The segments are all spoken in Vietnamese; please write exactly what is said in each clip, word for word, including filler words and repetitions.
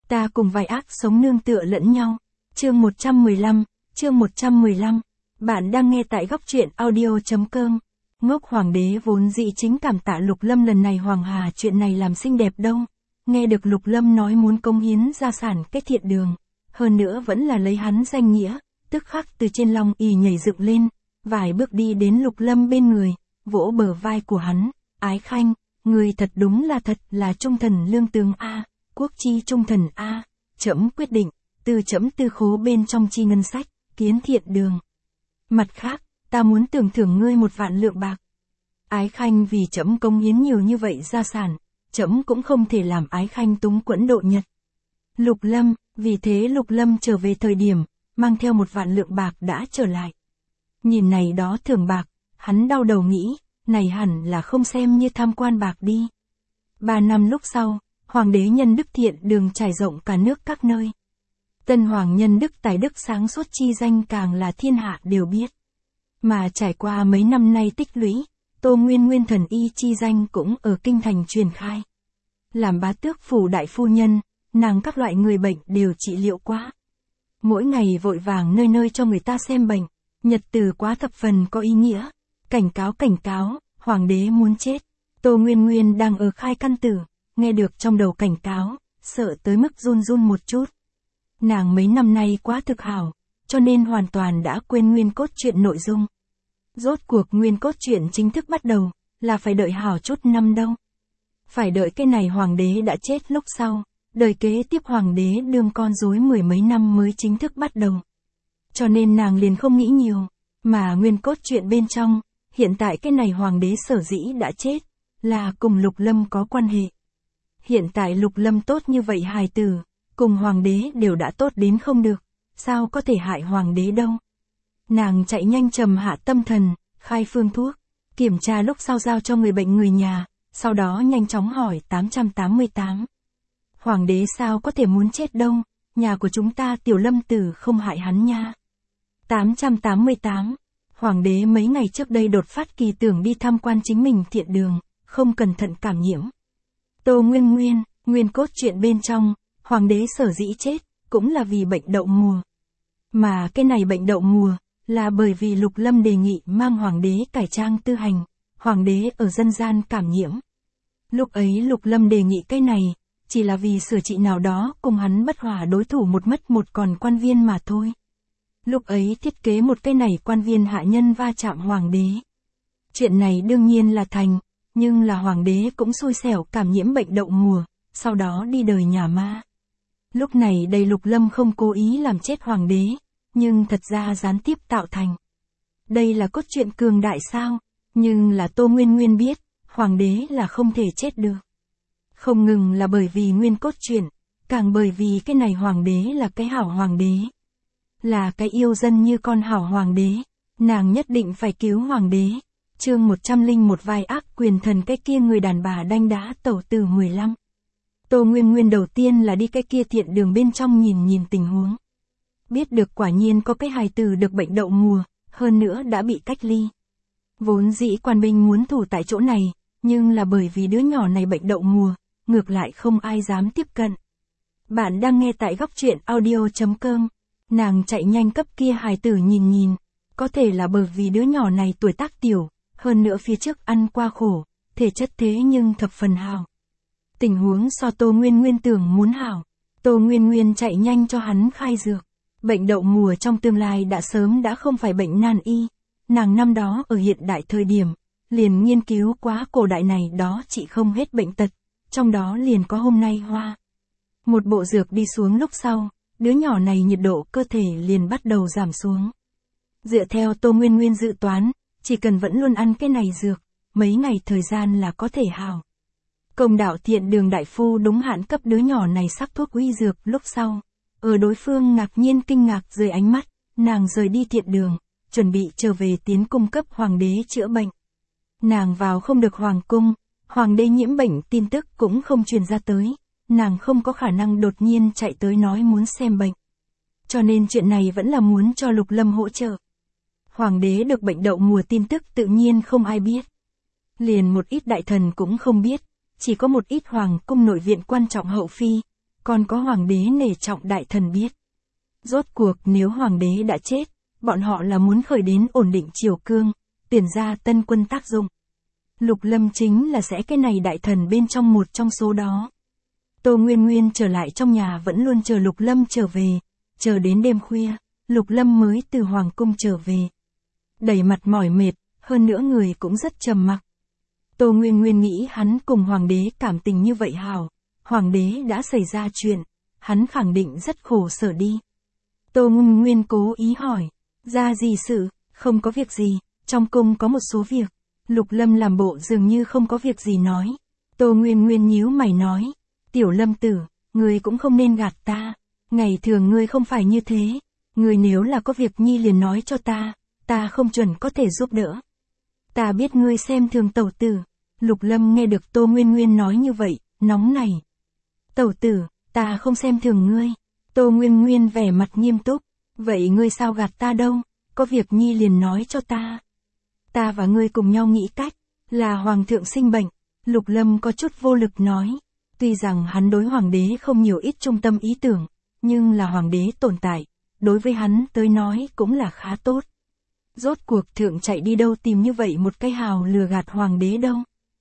Ta cùng vài ác sống nương tựa lẫn nhau. Chương một trăm mười lăm, chương một trăm mười lăm. Bạn đang nghe tại góc truyện audio.com. Ngốc hoàng đế vốn dĩ chính cảm tạ Lục Lâm lần này hoàng hà chuyện này làm xinh đẹp đâu. Nghe được Lục Lâm nói muốn cống hiến gia sản cái thiện đường. Hơn nữa vẫn là lấy hắn danh nghĩa, tức khắc từ trên long ỷ nhảy dựng lên, vài bước đi đến Lục Lâm bên người, vỗ bờ vai của hắn, Ái Khanh, người thật đúng là thật là trung thần lương tướng A, quốc chi trung thần A, trẫm quyết định, từ trẫm tư khố bên trong chi ngân sách, kiến thiện đường. Mặt khác, ta muốn tưởng thưởng ngươi một vạn lượng bạc. Ái Khanh vì trẫm cống hiến nhiều như vậy gia sản, trẫm cũng không thể làm Ái Khanh túng quẫn độ nhật. Lục Lâm, vì thế Lục Lâm trở về thời điểm, mang theo một vạn lượng bạc đã trở lại. Nhìn này đó thưởng bạc, hắn đau đầu nghĩ, này hẳn là không xem như tham quan bạc đi. Ba năm lúc sau, Hoàng đế nhân đức thiện đường trải rộng cả nước các nơi. Tân Hoàng nhân đức tài đức sáng suốt chi danh càng là thiên hạ đều biết. Mà trải qua mấy năm nay tích lũy, Tô Nguyên Nguyên thần y chi danh cũng ở kinh thành truyền khai. Làm bá tước phủ đại phu nhân, nàng các loại người bệnh đều trị liệu quá. Mỗi ngày vội vàng nơi nơi cho người ta xem bệnh, nhật từ quá thập phần có ý nghĩa. Cảnh cáo cảnh cáo, hoàng đế muốn chết. Tô Nguyên Nguyên đang ở khai căn tử, nghe được trong đầu cảnh cáo, sợ tới mức run run một chút. Nàng mấy năm nay quá thực hảo, cho nên hoàn toàn đã quên nguyên cốt truyện nội dung. Rốt cuộc nguyên cốt truyện chính thức bắt đầu, là phải đợi hảo chút năm đâu. Phải đợi cái này hoàng đế đã chết lúc sau, đời kế tiếp hoàng đế đương con rối mười mấy năm mới chính thức bắt đầu. Cho nên nàng liền không nghĩ nhiều, mà nguyên cốt truyện bên trong, hiện tại cái này hoàng đế sở dĩ đã chết, là cùng Lục Lâm có quan hệ. Hiện tại Lục Lâm tốt như vậy hài tử, cùng hoàng đế đều đã tốt đến không được, sao có thể hại hoàng đế đâu. Nàng chạy nhanh trầm hạ tâm thần, khai phương thuốc, kiểm tra lúc sau giao cho người bệnh người nhà, sau đó nhanh chóng hỏi tám trăm tám mươi tám. Hoàng đế sao có thể muốn chết đâu, nhà của chúng ta tiểu Lâm tử không hại hắn nha. tám trăm tám mươi tám. Hoàng đế mấy ngày trước đây đột phát kỳ tưởng đi tham quan chính mình thiện đường, không cẩn thận cảm nhiễm. Tô Nguyên Nguyên, nguyên cốt truyện bên trong, hoàng đế sở dĩ chết, cũng là vì bệnh đậu mùa. Mà cái này bệnh đậu mùa, là bởi vì Lục Lâm đề nghị mang hoàng đế cải trang tư hành, hoàng đế ở dân gian cảm nhiễm. Lúc ấy Lục Lâm đề nghị cái này, chỉ là vì sửa trị nào đó cùng hắn bất hòa đối thủ một mất một còn quan viên mà thôi. Lúc ấy thiết kế một cái này quan viên hạ nhân va chạm hoàng đế. Chuyện này đương nhiên là thành, nhưng là hoàng đế cũng xui xẻo cảm nhiễm bệnh đậu mùa, sau đó đi đời nhà ma. Lúc này đây Lục Lâm không cố ý làm chết hoàng đế, nhưng thật ra gián tiếp tạo thành. Đây là cốt truyện cường đại sao, nhưng là Tô Nguyên Nguyên biết, hoàng đế là không thể chết được. Không ngừng là bởi vì nguyên cốt truyện, càng bởi vì cái này hoàng đế là cái hảo hoàng đế. Là cái yêu dân như con hảo hoàng đế, nàng nhất định phải cứu hoàng đế. Chương một trăm lẻ một vai ác quyền thần cái kia người đàn bà đanh đá tẩu tử mười lăm. Tô Nguyên Nguyên đầu tiên là đi cái kia thiện đường bên trong nhìn nhìn tình huống. Biết được quả nhiên có cái hài tử được bệnh đậu mùa, hơn nữa đã bị cách ly. Vốn dĩ quan binh muốn thủ tại chỗ này, nhưng là bởi vì đứa nhỏ này bệnh đậu mùa, ngược lại không ai dám tiếp cận. Bạn đang nghe tại góc truyện audio.com. Nàng chạy nhanh cấp kia hài tử nhìn nhìn, có thể là bởi vì đứa nhỏ này tuổi tác tiểu, hơn nữa phía trước ăn qua khổ, thể chất thế nhưng thập phần hảo. Tình huống so Tô Nguyên Nguyên tưởng muốn hảo, Tô Nguyên Nguyên chạy nhanh cho hắn khai dược. Bệnh đậu mùa trong tương lai đã sớm đã không phải bệnh nan y, nàng năm đó ở hiện đại thời điểm, liền nghiên cứu quá cổ đại này đó trị không hết bệnh tật, trong đó liền có hôm nay hoa. Một bộ dược đi xuống lúc sau, đứa nhỏ này nhiệt độ cơ thể liền bắt đầu giảm xuống. Dựa theo Tô Nguyên Nguyên dự toán, chỉ cần vẫn luôn ăn cái này dược, mấy ngày thời gian là có thể hảo. Công đạo thiện đường đại phu đúng hạn cấp đứa nhỏ này sắc thuốc uy dược lúc sau. Ở đối phương ngạc nhiên kinh ngạc dưới ánh mắt, nàng rời đi thiện đường, chuẩn bị trở về tiến cung cấp hoàng đế chữa bệnh. Nàng vào không được hoàng cung, hoàng đế nhiễm bệnh tin tức cũng không truyền ra tới. Nàng không có khả năng đột nhiên chạy tới nói muốn xem bệnh. Cho nên chuyện này vẫn là muốn cho Lục Lâm hỗ trợ. Hoàng đế được bệnh đậu mùa tin tức tự nhiên không ai biết. Liền một ít đại thần cũng không biết, chỉ có một ít hoàng cung nội viện quan trọng hậu phi, còn có hoàng đế nể trọng đại thần biết. Rốt cuộc nếu hoàng đế đã chết, bọn họ là muốn khởi đến ổn định triều cương, tuyển ra tân quân tác dụng. Lục Lâm chính là sẽ cái này đại thần bên trong một trong số đó. Tô Nguyên Nguyên trở lại trong nhà vẫn luôn chờ Lục Lâm trở về, chờ đến đêm khuya, Lục Lâm mới từ hoàng cung trở về. Đầy mặt mỏi mệt, hơn nữa người cũng rất trầm mặc. Tô Nguyên Nguyên nghĩ hắn cùng hoàng đế cảm tình như vậy hảo, hoàng đế đã xảy ra chuyện, hắn khẳng định rất khổ sở đi. Tô Nguyên Nguyên cố ý hỏi, ra gì sự, không có việc gì, trong cung có một số việc. Lục Lâm làm bộ dường như không có việc gì nói. Tô Nguyên Nguyên nhíu mày nói, Tiểu Lâm tử, ngươi cũng không nên gạt ta, ngày thường ngươi không phải như thế, ngươi nếu là có việc nhi liền nói cho ta, ta không chuẩn có thể giúp đỡ. Ta biết ngươi xem thường tẩu tử. Lục Lâm nghe được Tô Nguyên Nguyên nói như vậy, nóng nảy. Tẩu tử, ta không xem thường ngươi. Tô Nguyên Nguyên vẻ mặt nghiêm túc, vậy ngươi sao gạt ta đâu, có việc nhi liền nói cho ta. Ta và ngươi cùng nhau nghĩ cách, là hoàng thượng sinh bệnh. Lục Lâm có chút vô lực nói, tuy rằng hắn đối hoàng đế không nhiều ít trung tâm ý tưởng, nhưng là hoàng đế tồn tại, đối với hắn tới nói cũng là khá tốt. Rốt cuộc thượng chạy đi đâu tìm như vậy một cái hào lừa gạt hoàng đế đâu.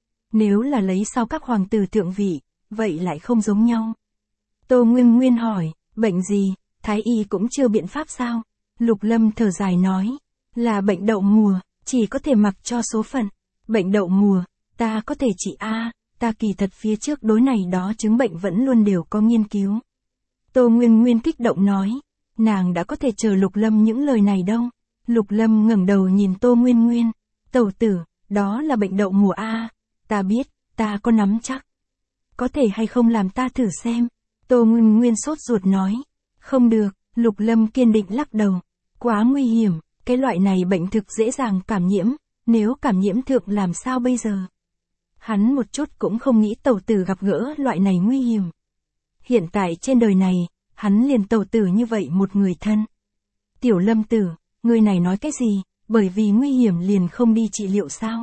Nếu là lấy sau các hoàng tử thượng vị, vậy lại không giống nhau. Tô Nguyên Nguyên hỏi, bệnh gì, thái y cũng chưa biện pháp sao? Lục Lâm thở dài nói, là bệnh đậu mùa, chỉ có thể mặc cho số phận. Bệnh đậu mùa, ta có thể trị a, ta kỳ thật phía trước đối này đó chứng bệnh vẫn luôn đều có nghiên cứu. Tô Nguyên Nguyên kích động nói, nàng đã có thể chờ Lục Lâm những lời này đâu. Lục Lâm ngẩng đầu nhìn Tô Nguyên Nguyên, tẩu tử, đó là bệnh đậu mùa a, ta biết, ta có nắm chắc. Có thể hay không làm ta thử xem? Tô Nguyên Nguyên sốt ruột nói, không được. Lục Lâm kiên định lắc đầu, quá nguy hiểm, cái loại này bệnh thực dễ dàng cảm nhiễm, nếu cảm nhiễm thượng làm sao bây giờ? Hắn một chút cũng không nghĩ tẩu tử gặp gỡ loại này nguy hiểm. Hiện tại trên đời này, hắn liền tẩu tử như vậy một người thân. Tiểu Lâm tử, người này nói cái gì, bởi vì nguy hiểm liền không đi trị liệu sao?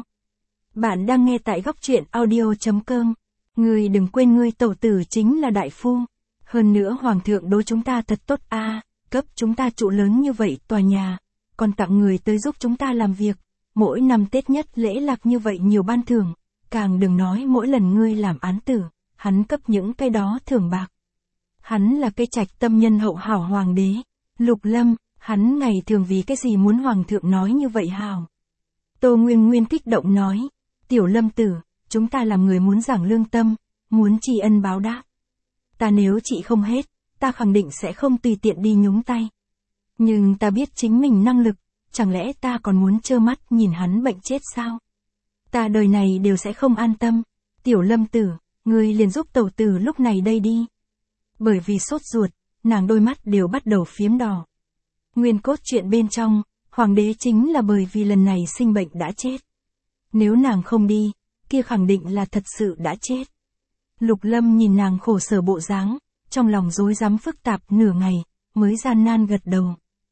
Bạn đang nghe tại góc truyện audio chấm com. Người đừng quên ngươi tẩu tử chính là đại phu. Hơn nữa hoàng thượng đối chúng ta thật tốt a, à, cấp chúng ta trụ lớn như vậy tòa nhà, còn tặng người tới giúp chúng ta làm việc, mỗi năm Tết nhất lễ lạc như vậy nhiều ban thưởng, càng đừng nói mỗi lần ngươi làm án tử, hắn cấp những cái đó thưởng bạc. Hắn là cái trạch tâm nhân hậu hảo hoàng đế. Lục Lâm, hắn ngày thường vì cái gì muốn hoàng thượng nói như vậy hảo? Tô Nguyên Nguyên kích động nói, Tiểu Lâm tử, chúng ta làm người muốn giảng lương tâm, muốn tri ân báo đáp. Ta nếu chị không hết, ta khẳng định sẽ không tùy tiện đi nhúng tay. Nhưng ta biết chính mình năng lực, chẳng lẽ ta còn muốn trơ mắt nhìn hắn bệnh chết sao? Ta đời này đều sẽ không an tâm. Tiểu Lâm tử, ngươi liền giúp tẩu tử lúc này đây đi. Bởi vì sốt ruột, nàng đôi mắt đều bắt đầu phiếm đỏ. Nguyên cốt truyện bên trong, hoàng đế chính là bởi vì lần này sinh bệnh đã chết. Nếu nàng không đi, kia khẳng định là thật sự đã chết. Lục Lâm nhìn nàng khổ sở bộ dáng, trong lòng rối rắm phức tạp nửa ngày, mới gian nan gật đầu.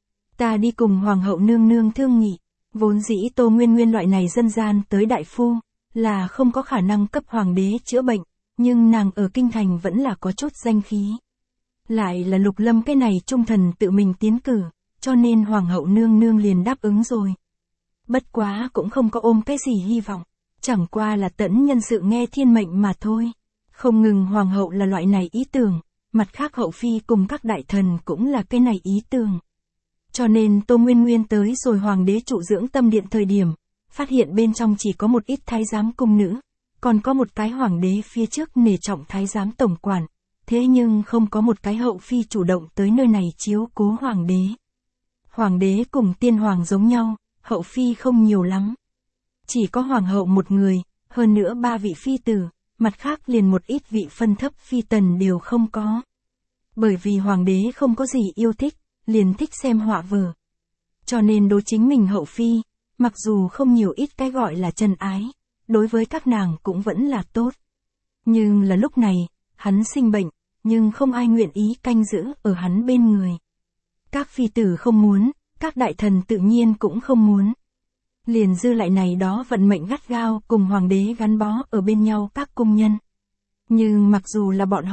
Ta đi cùng hoàng hậu nương nương thương nghị, vốn dĩ Tô Nguyên Nguyên loại này dân gian tới đại phu, là không có khả năng cấp hoàng đế chữa bệnh, nhưng nàng ở kinh thành vẫn là có chút danh khí. Lại là Lục Lâm cái này trung thần tự mình tiến cử, cho nên hoàng hậu nương nương liền đáp ứng rồi. Bất quá cũng không có ôm cái gì hy vọng, chẳng qua là tẫn nhân sự nghe thiên mệnh mà thôi. Không ngừng hoàng hậu là loại này ý tưởng, mặt khác hậu phi cùng các đại thần cũng là cái này ý tưởng. Cho nên Tô Nguyên Nguyên tới rồi hoàng đế trụ dưỡng tâm điện thời điểm, phát hiện bên trong chỉ có một ít thái giám cung nữ, còn có một cái hoàng đế phía trước nể trọng thái giám tổng quản, thế nhưng không có một cái hậu phi chủ động tới nơi này chiếu cố hoàng đế. Hoàng đế cùng tiên hoàng giống nhau, hậu phi không nhiều lắm. Chỉ có hoàng hậu một người, hơn nữa ba vị phi tử, mặt khác liền một ít vị phân thấp phi tần đều không có. Bởi vì hoàng đế không có gì yêu thích, liền thích xem họa vở. Cho nên đối chính mình hậu phi, mặc dù không nhiều ít cái gọi là chân ái, đối với các nàng cũng vẫn là tốt. Nhưng là lúc này, hắn sinh bệnh, nhưng không ai nguyện ý canh giữ ở hắn bên người. Các phi tử không muốn, các đại thần tự nhiên cũng không muốn. Liền dư lại này đó vận mệnh gắt gao cùng hoàng đế gắn bó ở bên nhau các cung nhân. Nhưng mặc dù là bọn họ,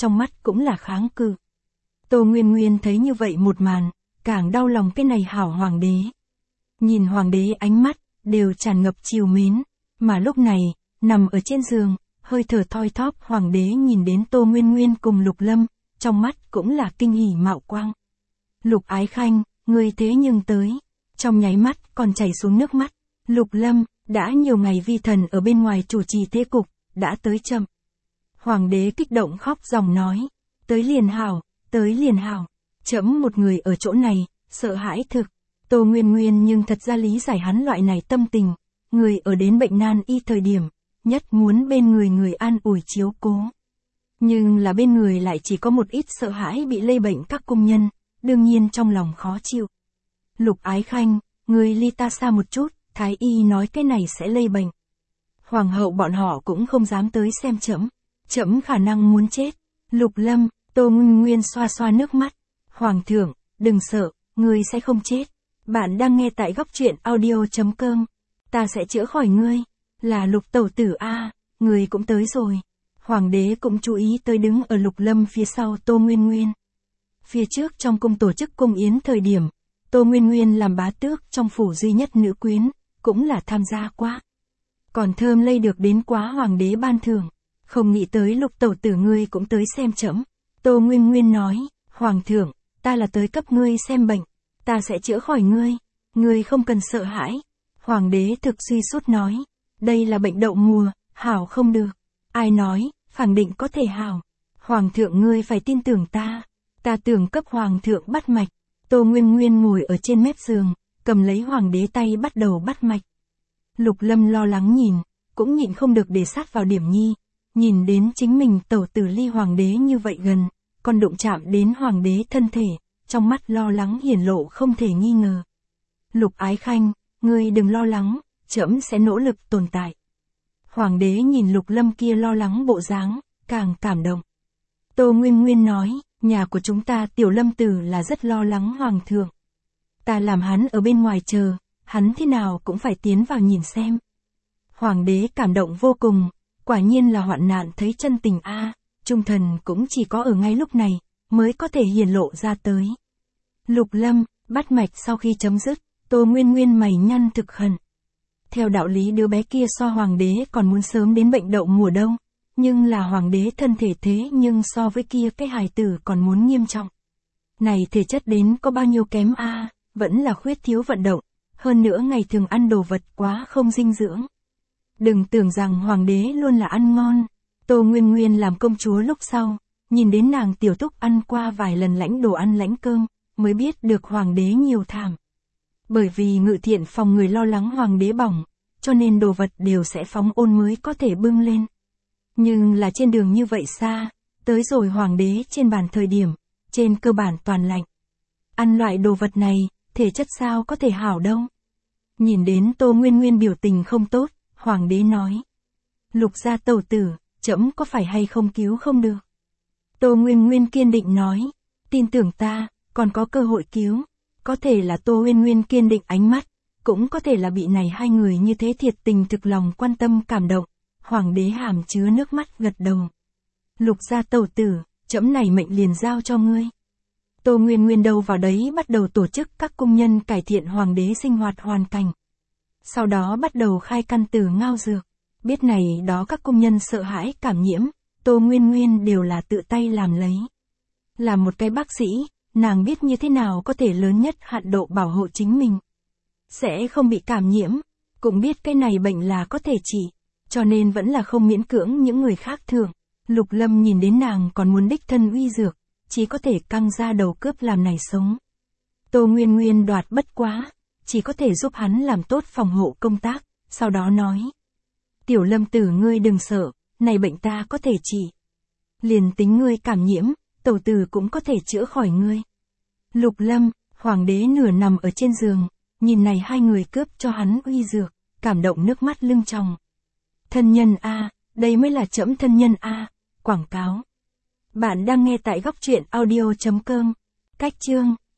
trong mắt cũng là kháng cự. Tô Nguyên Nguyên thấy như vậy một màn, càng đau lòng cái này hảo hoàng đế. Nhìn hoàng đế ánh mắt, đều tràn ngập trìu mến, mà lúc này, nằm ở trên giường, hơi thở thoi thóp hoàng đế nhìn đến Tô Nguyên Nguyên cùng Lục Lâm, trong mắt cũng là kinh hỉ mạo quang. Lục Ái Khanh, ngươi thế nhưng tới, trong nháy mắt còn chảy xuống nước mắt. Lục Lâm, đã nhiều ngày vi thần ở bên ngoài chủ trì thế cục, đã tới chậm. Hoàng đế kích động khóc ròng nói, tới liền hảo, tới liền hảo, trẫm một người ở chỗ này, sợ hãi thực. Tô Nguyên Nguyên nhưng thật ra lý giải hắn loại này tâm tình, người ở đến bệnh nan y thời điểm, nhất muốn bên người người an ủi chiếu cố. Nhưng là bên người lại chỉ có một ít sợ hãi bị lây bệnh các cung nhân, đương nhiên trong lòng khó chịu. Lục Ái Khanh, người ly ta xa một chút, thái y nói cái này sẽ lây bệnh. Hoàng hậu bọn họ cũng không dám tới xem trẫm, trẫm khả năng muốn chết. Lục Lâm, Tô Nguyên Nguyên xoa xoa nước mắt. Hoàng thượng, đừng sợ, ngươi sẽ không chết. Bạn đang nghe tại góc truyện audio chấm com. Ta sẽ chữa khỏi ngươi. Là Lục tẩu tử a, người cũng tới rồi. Hoàng đế cũng chú ý tới đứng ở Lục Lâm phía sau Tô Nguyên Nguyên. Phía trước trong cung tổ chức cung yến thời điểm, Tô Nguyên Nguyên làm bá tước trong phủ duy nhất nữ quyến, cũng là tham gia quá. Còn thơm lây được đến quá hoàng đế ban thưởng, không nghĩ tới Lục tẩu tử ngươi cũng tới xem trẫm. Tô Nguyên Nguyên nói, Hoàng thượng, ta là tới cấp ngươi xem bệnh, ta sẽ chữa khỏi ngươi, ngươi không cần sợ hãi. Hoàng đế thực suy sút nói, đây là bệnh đậu mùa, hảo không được. Ai nói, khẳng định có thể hảo. Hoàng thượng ngươi phải tin tưởng ta, ta tưởng cấp hoàng thượng bắt mạch. Tô Nguyên Nguyên ngồi ở trên mép giường, cầm lấy hoàng đế tay bắt đầu bắt mạch. Lục Lâm lo lắng nhìn, cũng nhịn không được để sát vào điểm nhi, nhìn đến chính mình tẩu tử ly hoàng đế như vậy gần, còn đụng chạm đến hoàng đế thân thể, trong mắt lo lắng hiển lộ không thể nghi ngờ. Lục Ái Khanh, ngươi đừng lo lắng, trẫm sẽ nỗ lực tồn tại. Hoàng đế nhìn Lục Lâm kia lo lắng bộ dáng, càng cảm động. Tô Nguyên Nguyên nói, nhà của chúng ta tiểu Lâm tử là rất lo lắng hoàng thượng. Ta làm hắn ở bên ngoài chờ, hắn thế nào cũng phải tiến vào nhìn xem. Hoàng đế cảm động vô cùng, quả nhiên là hoạn nạn thấy chân tình a, trung thần cũng chỉ có ở ngay lúc này, mới có thể hiển lộ ra tới. Lục Lâm, bắt mạch sau khi chấm dứt, Tô Nguyên Nguyên mày nhăn thực khẩn. Theo đạo lý đứa bé kia so hoàng đế còn muốn sớm đến bệnh đậu mùa đâu, nhưng là hoàng đế thân thể thế nhưng so với kia cái hài tử còn muốn nghiêm trọng. Này thể chất đến có bao nhiêu kém a, vẫn là khuyết thiếu vận động, hơn nữa ngày thường ăn đồ vật quá không dinh dưỡng. Đừng tưởng rằng hoàng đế luôn là ăn ngon. Tô Nguyên Nguyên làm công chúa lúc sau, nhìn đến nàng tiểu túc ăn qua vài lần lãnh đồ ăn lãnh cơm, mới biết được hoàng đế nhiều thảm. Bởi vì ngự thiện phòng người lo lắng hoàng đế bỏng, cho nên đồ vật đều sẽ phóng ôn mới có thể bưng lên. Nhưng là trên đường như vậy xa, tới rồi hoàng đế trên bàn thời điểm, trên cơ bản toàn lạnh. Ăn loại đồ vật này, thể chất sao có thể hảo đâu. Nhìn đến Tô Nguyên Nguyên biểu tình không tốt, hoàng đế nói. Lục gia tẩu tử, trẫm có phải hay không cứu không được. Tô Nguyên Nguyên kiên định nói, tin tưởng ta, còn có cơ hội cứu. Có thể là Tô Nguyên Nguyên kiên định ánh mắt, cũng có thể là bị này hai người như thế thiệt tình thực lòng quan tâm cảm động. Hoàng đế hàm chứa nước mắt gật đầu. Lục gia tẩu tử, trẫm này mệnh liền giao cho ngươi. Tô Nguyên Nguyên đâu vào đấy bắt đầu tổ chức các cung nhân cải thiện hoàng đế sinh hoạt hoàn cảnh. Sau đó bắt đầu khai căn tử ngao dược. Biết này đó các cung nhân sợ hãi cảm nhiễm, Tô Nguyên Nguyên đều là tự tay làm lấy. Là một cái bác sĩ, nàng biết như thế nào có thể lớn nhất hạn độ bảo hộ chính mình. Sẽ không bị cảm nhiễm, cũng biết cái này bệnh là có thể trị, cho nên vẫn là không miễn cưỡng những người khác thường. Lục Lâm nhìn đến nàng còn muốn đích thân uy dược, chỉ có thể căng ra đầu cướp làm này sống. Tô Nguyên Nguyên đoạt bất quá, chỉ có thể giúp hắn làm tốt phòng hộ công tác, sau đó nói. Tiểu Lâm tử ngươi đừng sợ, này bệnh ta có thể trị. Liền tính ngươi cảm nhiễm, tẩu tử cũng có thể chữa khỏi ngươi. Lục Lâm, hoàng đế nửa nằm ở trên giường, nhìn này hai người cướp cho hắn uy dược, cảm động nước mắt lưng tròng. Thân nhân a, đây mới là trẫm thân nhân a. Quảng cáo. Bạn đang nghe tại góc truyện audio chấm com. Cách chương